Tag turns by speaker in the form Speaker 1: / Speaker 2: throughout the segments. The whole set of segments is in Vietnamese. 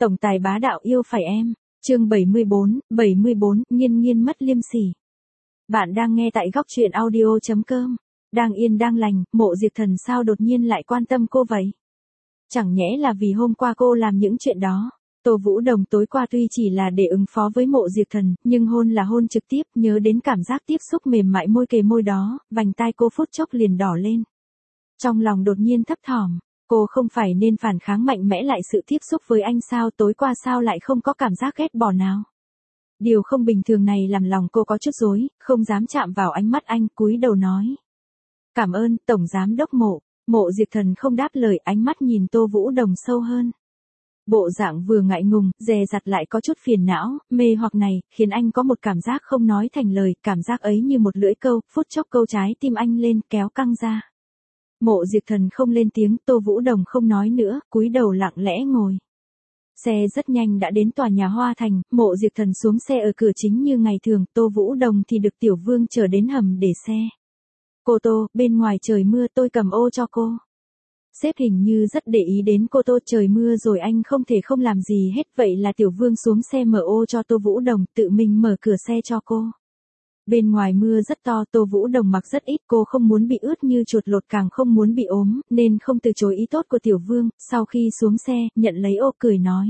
Speaker 1: Tổng tài bá đạo yêu phải em. Chương 74, Nghiên Nghiên mất liêm sỉ. Bạn đang nghe tại góc truyện audio.com. Đang yên đang lành, Mộ Diệp Thần sao đột nhiên lại quan tâm cô vậy? Chẳng nhẽ là vì hôm qua cô làm những chuyện đó. Tô Vũ Đồng tối qua tuy chỉ là để ứng phó với Mộ Diệp Thần, nhưng hôn là hôn trực tiếp, nhớ đến cảm giác tiếp xúc mềm mại môi kề môi đó, vành tai cô phút chốc liền đỏ lên. Trong lòng đột nhiên thấp thỏm, cô không phải nên phản kháng mạnh mẽ lại sự tiếp xúc với anh sao, tối qua sao lại không có cảm giác ghét bỏ nào. Điều không bình thường này làm lòng cô có chút rối, không dám chạm vào ánh mắt anh, cúi đầu nói. Cảm ơn, Tổng Giám Đốc Mộ. Mộ Diệp Thần không đáp lời, ánh mắt nhìn Tô Vũ Đồng sâu hơn. Bộ dạng vừa ngại ngùng, dè dặt lại có chút phiền não, mê hoặc này, khiến anh có một cảm giác không nói thành lời, cảm giác ấy như một lưỡi câu, phút chốc câu trái tim anh lên, kéo căng ra. Mộ Diệp Thần không lên tiếng, Tô Vũ Đồng không nói nữa, cúi đầu lặng lẽ ngồi. Xe rất nhanh đã đến tòa nhà Hoa Thành, Mộ Diệp Thần xuống xe ở cửa chính như ngày thường, Tô Vũ Đồng thì được Tiểu Vương chở đến hầm để xe. Cô Tô, bên ngoài trời mưa tôi cầm ô cho cô. Sếp hình như rất để ý đến cô Tô, trời mưa rồi anh không thể không làm gì hết, vậy là Tiểu Vương xuống xe mở ô cho Tô Vũ Đồng, tự mình mở cửa xe cho cô. Bên ngoài mưa rất to, Tô Vũ Đồng mặc rất ít, cô không muốn bị ướt như chuột lột càng không muốn bị ốm, nên không từ chối ý tốt của Tiểu Vương, sau khi xuống xe, nhận lấy ô cười nói.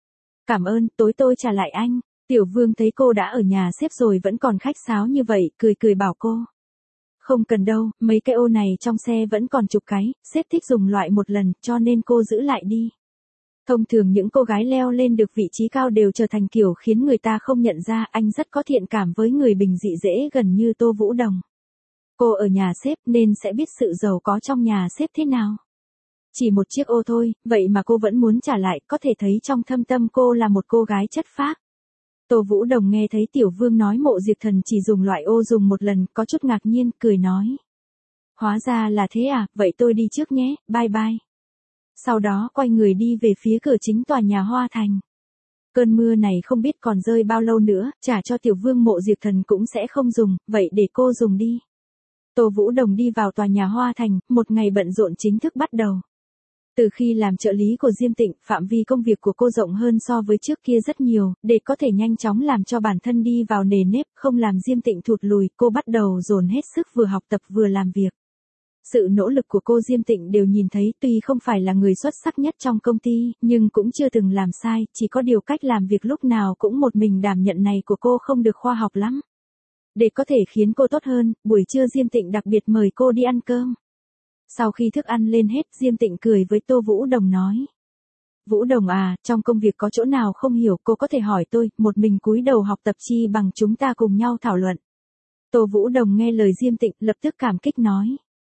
Speaker 1: Cảm ơn, tối tôi trả lại anh. Tiểu Vương thấy cô đã ở nhà sếp rồi vẫn còn khách sáo như vậy, cười bảo cô. Không cần đâu, mấy cái ô này trong xe vẫn còn chục cái, sếp thích dùng loại một lần, cho nên cô giữ lại đi. Thông thường những cô gái leo lên được vị trí cao đều trở thành kiểu khiến người ta không nhận ra, anh rất có thiện cảm với người bình dị dễ gần như Tô Vũ Đồng. Cô ở nhà sếp nên sẽ biết sự giàu có trong nhà sếp thế nào. Chỉ một chiếc ô thôi, vậy mà cô vẫn muốn trả lại, có thể thấy trong thâm tâm cô là một cô gái chất phác. Tô Vũ Đồng nghe thấy Tiểu Vương nói Mộ Diệp Thần chỉ dùng loại ô dùng một lần, có chút ngạc nhiên, cười nói. Hóa ra là thế à, vậy tôi đi trước nhé, bye bye. Sau đó quay người đi về phía cửa chính tòa nhà Hoa Thành. Cơn mưa này không biết còn rơi bao lâu nữa, trả cho Tiểu Vương Mộ Diệp Thần cũng sẽ không dùng, vậy để cô dùng đi. Tô Vũ Đồng đi vào tòa nhà Hoa Thành, một ngày bận rộn chính thức bắt đầu. Từ khi làm trợ lý của Diêm Tịnh, phạm vi công việc của cô rộng hơn so với trước kia rất nhiều, để có thể nhanh chóng làm cho bản thân đi vào nề nếp, không làm Diêm Tịnh thụt lùi, cô bắt đầu dồn hết sức vừa học tập vừa làm việc. Sự nỗ lực của cô Diêm Tịnh đều nhìn thấy, tuy không phải là người xuất sắc nhất trong công ty, nhưng cũng chưa từng làm sai, chỉ có điều cách làm việc lúc nào cũng một mình đảm nhận này của cô không được khoa học lắm. Để có thể khiến cô tốt hơn, buổi trưa Diêm Tịnh đặc biệt mời cô đi ăn cơm. Sau khi thức ăn lên hết, Diêm Tịnh cười với Tô Vũ Đồng nói. Vũ Đồng à, trong công việc có chỗ nào không hiểu cô có thể hỏi tôi, một mình cúi đầu học tập chi bằng chúng ta cùng nhau thảo luận. Tô Vũ Đồng nghe lời Diêm Tịnh, lập tức cảm kích nói.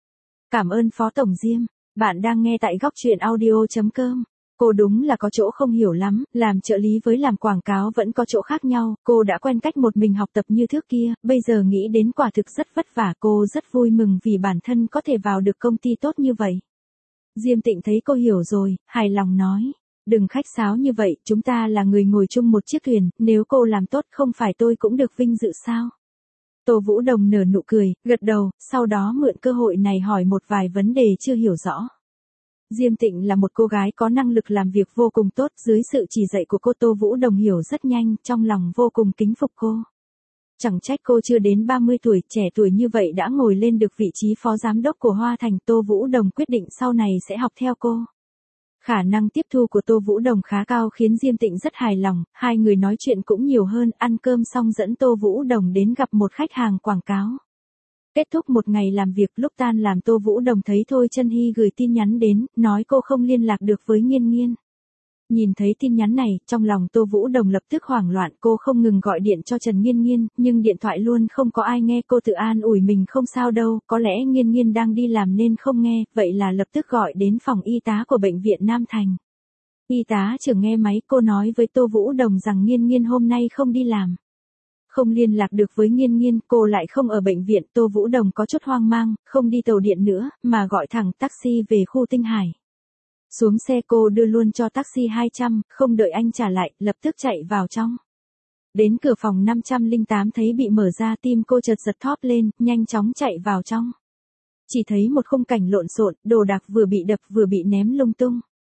Speaker 1: Cảm ơn Phó Tổng Diêm, bạn đang nghe tại góc truyện audio.com. Cô đúng là có chỗ không hiểu lắm, làm trợ lý với làm quảng cáo vẫn có chỗ khác nhau, cô đã quen cách một mình học tập như trước kia, bây giờ nghĩ đến quả thực rất vất vả, cô rất vui mừng vì bản thân có thể vào được công ty tốt như vậy. Diêm Tịnh thấy cô hiểu rồi, hài lòng nói, đừng khách sáo như vậy, chúng ta là người ngồi chung một chiếc thuyền, nếu cô làm tốt không phải tôi cũng được vinh dự sao? Tô Vũ Đồng nở nụ cười, gật đầu, sau đó mượn cơ hội này hỏi một vài vấn đề chưa hiểu rõ. Diêm Tịnh là một cô gái có năng lực làm việc vô cùng tốt, dưới sự chỉ dạy của cô Tô Vũ Đồng hiểu rất nhanh, trong lòng vô cùng kính phục cô. Chẳng trách cô chưa đến 30 tuổi, trẻ tuổi như vậy đã ngồi lên được vị trí phó giám đốc của Hoa Thành, Tô Vũ Đồng quyết định sau này sẽ học theo cô. Khả năng tiếp thu của Tô Vũ Đồng khá cao khiến Diêm Tịnh rất hài lòng, hai người nói chuyện cũng nhiều hơn, ăn cơm xong dẫn Tô Vũ Đồng đến gặp một khách hàng quảng cáo. Kết thúc một ngày làm việc, lúc tan làm Tô Vũ Đồng thấy Thôi Chân Hy gửi tin nhắn đến, nói cô không liên lạc được với Nghiên Nghiên. Nhìn thấy tin nhắn này, trong lòng Tô Vũ Đồng lập tức hoảng loạn, cô không ngừng gọi điện cho Trần Nghiên Nghiên, nhưng điện thoại luôn không có ai nghe, cô tự an ủi mình không sao đâu, có lẽ Nghiên Nghiên đang đi làm nên không nghe, vậy là lập tức gọi đến phòng y tá của bệnh viện Nam Thành. Y tá trưởng nghe máy, cô nói với Tô Vũ Đồng rằng Nghiên Nghiên hôm nay không đi làm. Không liên lạc được với Nghiên Nghiên, cô lại không ở bệnh viện, Tô Vũ Đồng có chút hoang mang, không đi tàu điện nữa, mà gọi thẳng taxi về khu Tinh Hải. Xuống xe cô đưa luôn cho taxi 200, không đợi anh trả lại, lập tức chạy vào trong. Đến cửa phòng 508 thấy bị mở ra, tim cô chợt giật thóp lên, nhanh chóng chạy vào trong. Chỉ thấy một khung cảnh lộn xộn, đồ đạc vừa bị đập vừa bị ném lung tung.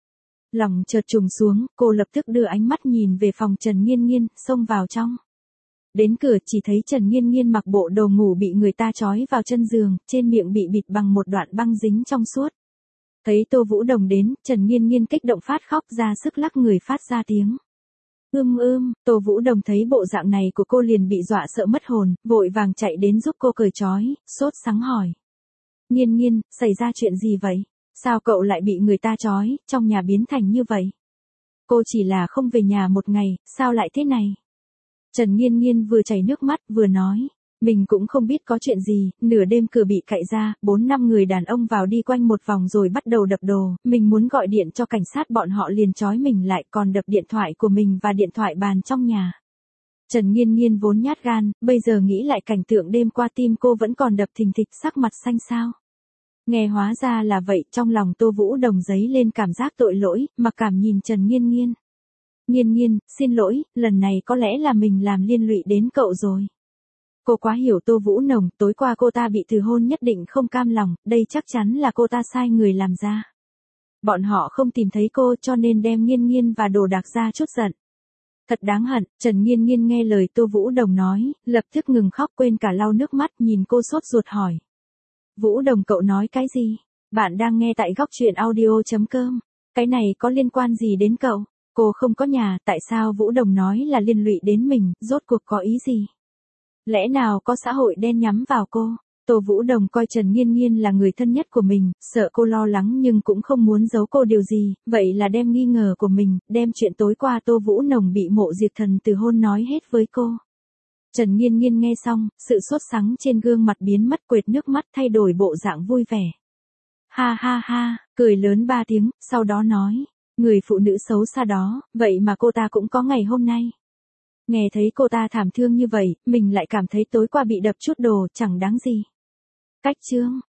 Speaker 1: Lòng chợt trùng xuống, cô lập tức đưa ánh mắt nhìn về phòng Trần Nghiên Nghiên, xông vào trong. Đến cửa chỉ thấy Trần Nghiên Nghiên mặc bộ đồ ngủ bị người ta trói vào chân giường, trên miệng bị bịt bằng một đoạn băng dính trong suốt. Thấy Tô Vũ Đồng đến, Trần Nghiên Nghiên kích động phát khóc ra sức lắc người phát ra tiếng. Tô Vũ Đồng thấy bộ dạng này của cô liền bị dọa sợ mất hồn, vội vàng chạy đến giúp cô cởi trói, sốt sắng hỏi. Nghiên Nghiên, xảy ra chuyện gì vậy? Sao cậu lại bị người ta trói, trong nhà biến thành như vậy? Cô chỉ là không về nhà một ngày, sao lại thế này? Trần Nghiên Nghiên vừa chảy nước mắt vừa nói. Mình cũng không biết có chuyện gì, nửa đêm cửa bị cạy ra, 4-5 người đàn ông vào đi quanh một vòng rồi bắt đầu đập đồ, mình muốn gọi điện cho cảnh sát bọn họ liền trói mình lại còn đập điện thoại của mình và điện thoại bàn trong nhà. Trần Nghiên Nghiên vốn nhát gan, bây giờ nghĩ lại cảnh tượng đêm qua tim cô vẫn còn đập thình thịch sắc mặt xanh xao. Nghe hóa ra là vậy, trong lòng Tô Vũ Đồng dấy lên cảm giác tội lỗi, mặc cảm nhìn Trần Nghiên Nghiên. Nghiên Nghiên, xin lỗi, lần này có lẽ là mình làm liên lụy đến cậu rồi. Cô quá hiểu Tô Vũ Đồng, tối qua cô ta bị từ hôn nhất định không cam lòng, đây chắc chắn là cô ta sai người làm ra. Bọn họ không tìm thấy cô cho nên đem Nghiên Nghiên và đồ đạc ra chút giận. Thật đáng hận, Trần Nghiên Nghiên nghe lời Tô Vũ Đồng nói, lập tức ngừng khóc quên cả lau nước mắt nhìn cô sốt ruột hỏi. Vũ Đồng cậu nói cái gì? Bạn đang nghe tại góc truyện audio.com. Cái này có liên quan gì đến cậu? Cô không có nhà, tại sao Vũ Đồng nói là liên lụy đến mình, rốt cuộc có ý gì? Lẽ nào có xã hội đen nhắm vào cô? Tô Vũ Đồng coi Trần Nghiên Nghiên là người thân nhất của mình, sợ cô lo lắng nhưng cũng không muốn giấu cô điều gì, vậy là đem nghi ngờ của mình, đem chuyện tối qua Tô Vũ Đồng bị Mộ Diệt Thần từ hôn nói hết với cô. Trần Nghiên Nghiên nghe xong, sự sốt sắng trên gương mặt biến mất quệt nước mắt thay đổi bộ dạng vui vẻ. Ha ha ha, cười lớn 3 tiếng, sau đó nói, người phụ nữ xấu xa đó, vậy mà cô ta cũng có ngày hôm nay. Nghe thấy cô ta thảm thương như vậy, mình lại cảm thấy tối qua bị đập chút đồ chẳng đáng gì. Cách chương